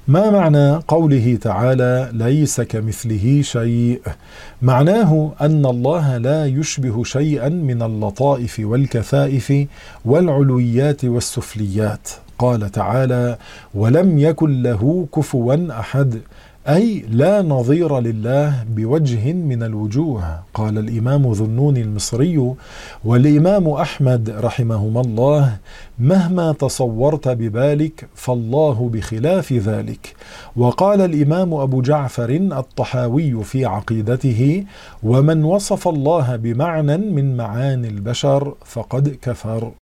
ما معنى قوله تعالى ليس كمثله شيء؟ معناه أن الله لا يشبه شيئا من اللطائف والكفائف والعلويات والسفليات. قال تعالى ولم يكن له كفوا أحد، أي لا نظير لله بوجه من الوجوه. قال الإمام ذو النون المصري والإمام أحمد رحمهما الله مهما تصورت ببالك فالله بخلاف ذلك. وقال الإمام أبو جعفر الطحاوي في عقيدته ومن وصف الله بمعنى من معاني البشر فقد كفر.